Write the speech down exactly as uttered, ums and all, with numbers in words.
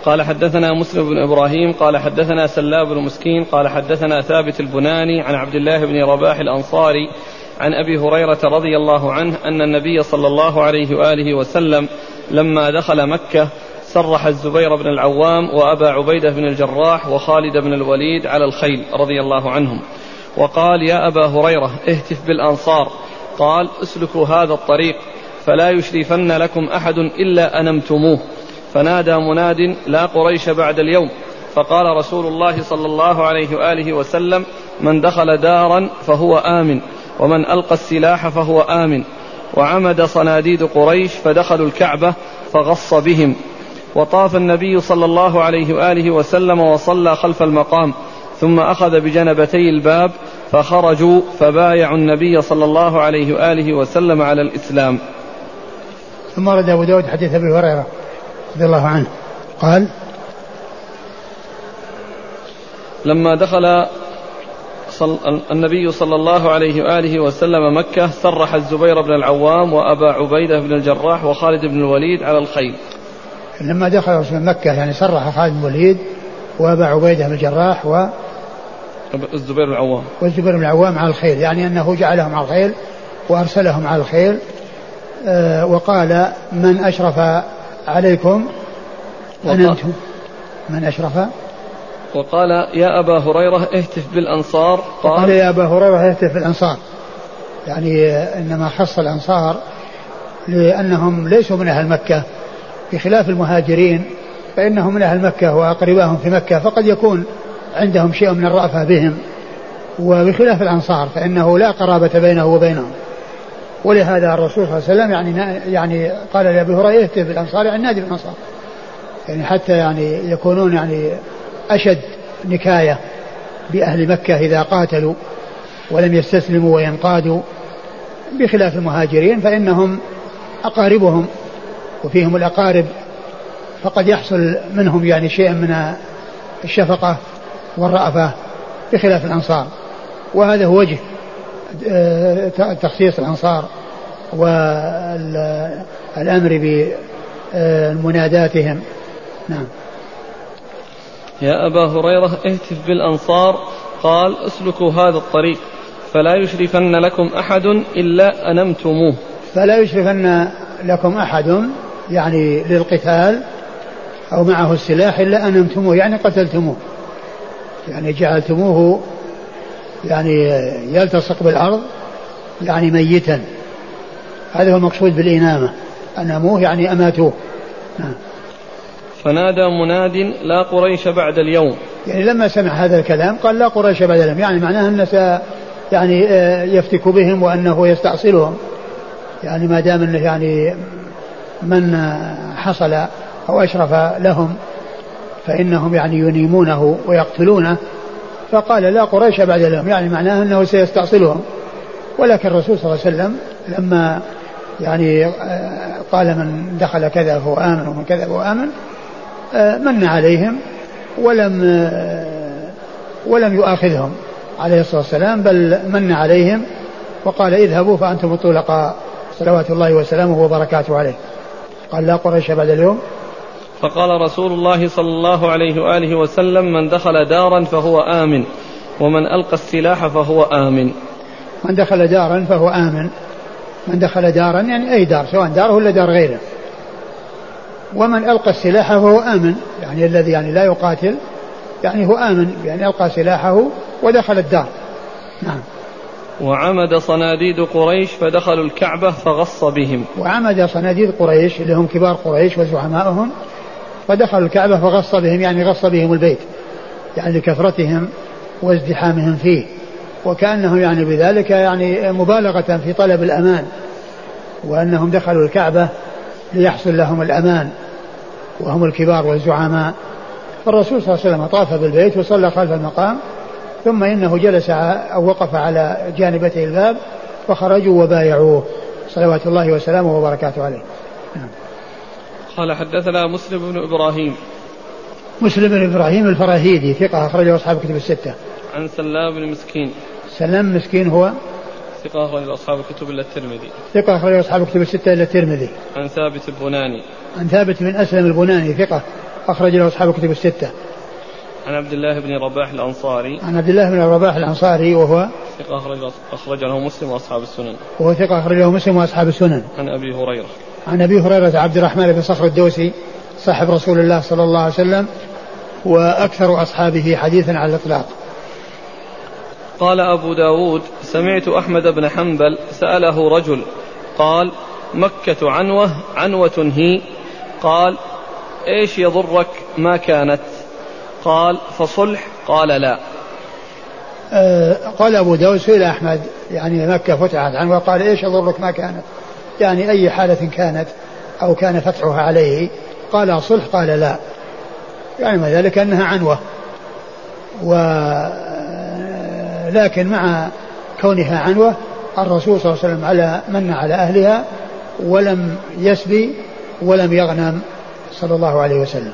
قال حدثنا مسلم بن إبراهيم قال حدثنا سلاب بن مسكين قال حدثنا ثابت البناني عن عبد الله بن رباح الأنصاري عن أبي هريرة رضي الله عنه أن النبي صلى الله عليه وآله وسلم لما دخل مكة سرح الزبير بن العوام وأبا عبيدة بن الجراح وخالد بن الوليد على الخيل رضي الله عنهم، وقال: يا أبا هريرة اهتف بالأنصار. قال: اسلكوا هذا الطريق فلا يشرفن لكم أحد إلا أنمتموه. فنادى مناد: لا قريش بعد اليوم. فقال رسول الله صلى الله عليه وآله وسلم: من دخل دارا فهو آمن، ومن ألقى السلاح فهو آمن. وعمد صناديد قريش فدخلوا الكعبة فغص بهم. وطاف النبي صلى الله عليه وآله وسلم وصلى خلف المقام، ثم أخذ بجنبتي الباب فخرجوا فبايعوا النبي صلى الله عليه وآله وسلم على الإسلام. ثم ورد أبو داود حديث أبي هريرة رضي الله عنه قال: لما دخل النبي صلى الله عليه وآله وسلم مكة سرح الزبير بن العوام وأبا عبيدة بن الجراح وخالد بن الوليد على الخيل. لما دخل رسول مكة يعني سرح خالد بن الوليد وأبا عبيدة بن الجراح و الزبير بن العوام والزبير بن العوام على الخيل، يعني أنه جعلهم على الخيل وأرسلهم على الخيل. آه وقال: من أشرف عليكم أنتم من أشرف. وقال: يا أبا هريرة اهتف بالأنصار. قال, قال: يا أبا هريرة اهتف بالأنصار، يعني إنما خص الأنصار لأنهم ليسوا من أهل مكة، بخلاف المهاجرين فإنهم من أهل مكة وأقرباهم في مكة، فقد يكون عندهم شيء من الرأفة بهم، وبخلاف الأنصار فإنه لا قرابة بينه وبينهم. ولهذا الرسول صلى الله عليه وسلم يعني يعني قال لأبي هريرة اهتف بالأنصار، يعني نادي بالأنصار، يعني حتى يعني يكونون يعني أشد نكاية بأهل مكة إذا قاتلوا ولم يستسلموا وينقادوا، بخلاف المهاجرين فإنهم أقاربهم وفيهم الأقارب، فقد يحصل منهم يعني شيء من الشفقة والرأفة بخلاف الأنصار. وهذا هو وجه تخصيص الأنصار والأمر بمناداتهم. نعم. يا أبا هريرة اهتف بالأنصار. قال: اسلكوا هذا الطريق فلا يشرفن لكم أحد إلا أنمتموه. فلا يشرفن لكم أحد يعني للقتال أو معه السلاح إلا أنمتموه، يعني قتلتموه، يعني جعلتموه يعني يلتصق بالأرض، يعني ميتا. هذا هو المقصود بالإنامة، أنموه يعني أماتوه. نعم. فنادى مناد: لا قريش بعد اليوم. يعني لما سمع هذا الكلام قال: لا قريش بعد اليوم، يعني معناه أنه يعني يفتك بهم وأنه يستأصلهم، يعني ما دام أنه يعني من حصل أو أشرف لهم فإنهم يعني ينيمونه ويقتلونه، فقال: لا قريش بعد اليوم، يعني معناه أنه سيستأصلهم. ولكن الرسول صلى الله عليه وسلم لما يعني قال: من دخل كذا فهو آمن ومن كذا فهو آمن، من عليهم ولم ولم يؤاخذهم عليه الصلاة والسلام، بل من عليهم وقال: اذهبوا فأنتم الطلقاء صلوات الله وسلامه وبركاته عليه. قال: لا قريش بعد اليوم. فقال رسول الله صلى الله عليه وآله وسلم: من دخل دارا فهو آمن، ومن ألقى السلاح فهو آمن. من دخل دارا فهو آمن، من دخل دارا يعني أي دار، سواء داره ولا دار غيره. ومن ألقى السلاح فهو آمن، يعني الذي يعني لا يقاتل يعني هو آمن، يعني ألقى سلاحه ودخل الدار. نعم. وعمد صناديد قريش فدخلوا الكعبة فغص بهم. وعمد صناديد قريش اللي هم كبار قريش وزعمائهم فدخلوا الكعبة فغص بهم، يعني غص بهم البيت، يعني لكثرتهم وازدحامهم فيه، وكأنهم يعني بذلك يعني مبالغة في طلب الأمان، وأنهم دخلوا الكعبة ليحصل لهم الأمان وهم الكبار والزعماء. فالرسول صلى الله عليه وسلم طاف بالبيت وصلى خلف المقام، ثم إنه جلس أو وقف على جانبتي الباب فخرجوا وبايعوه صلوات الله وسلامه وبركاته عليه. قال: حدثنا مسلم بن إبراهيم. مسلم بن إبراهيم الفراهيدي ثقة أخرجه أصحاب الكتب الستة. عن سلام بن مسكين. سلام مسكين هو ثقة أخرجه أصحاب الكتب إلا الترمذي. ثقة أخرجه أصحاب الكتب الستة إلا الترمذي. عن ثابت البناني. عن ثابت بن أسلم البناني ثقة أخرج له أصحاب الكتب الستة. عن عبد الله بن رباح الأنصاري عن عبد الله بن رباح الأنصاري وهو ثقة أخرج أخرج له مسلم وأصحاب السنن. وهو ثقة أخرج له مسلم وأصحاب السنن. عن أبي هريرة عن أبي هريرة عبد الرحمن بن صخر الدوسي صاحب رسول الله صلى الله عليه وسلم وأكثر أصحابه حديثا على الإطلاق. قال أبو داود سمعت أحمد بن حنبل سأله رجل قال مكة عنوة عنوة هي؟ قال إيش يضرك ما كانت؟ قال فصلح؟ قال لا. آه قال أبو داود سئل أحمد يعني مكة فتحت عنوة قال إيش يضرك ما كانت؟ يعني أي حالة كانت أو كان فتحها عليه؟ قال صلح؟ قال لا. يعني ما ذلك أنها عنوة، ولكن مع كونها عنوة الرسول صلى الله عليه وسلم على من على أهلها ولم يسبي ولم يغنم صلى الله عليه وسلم.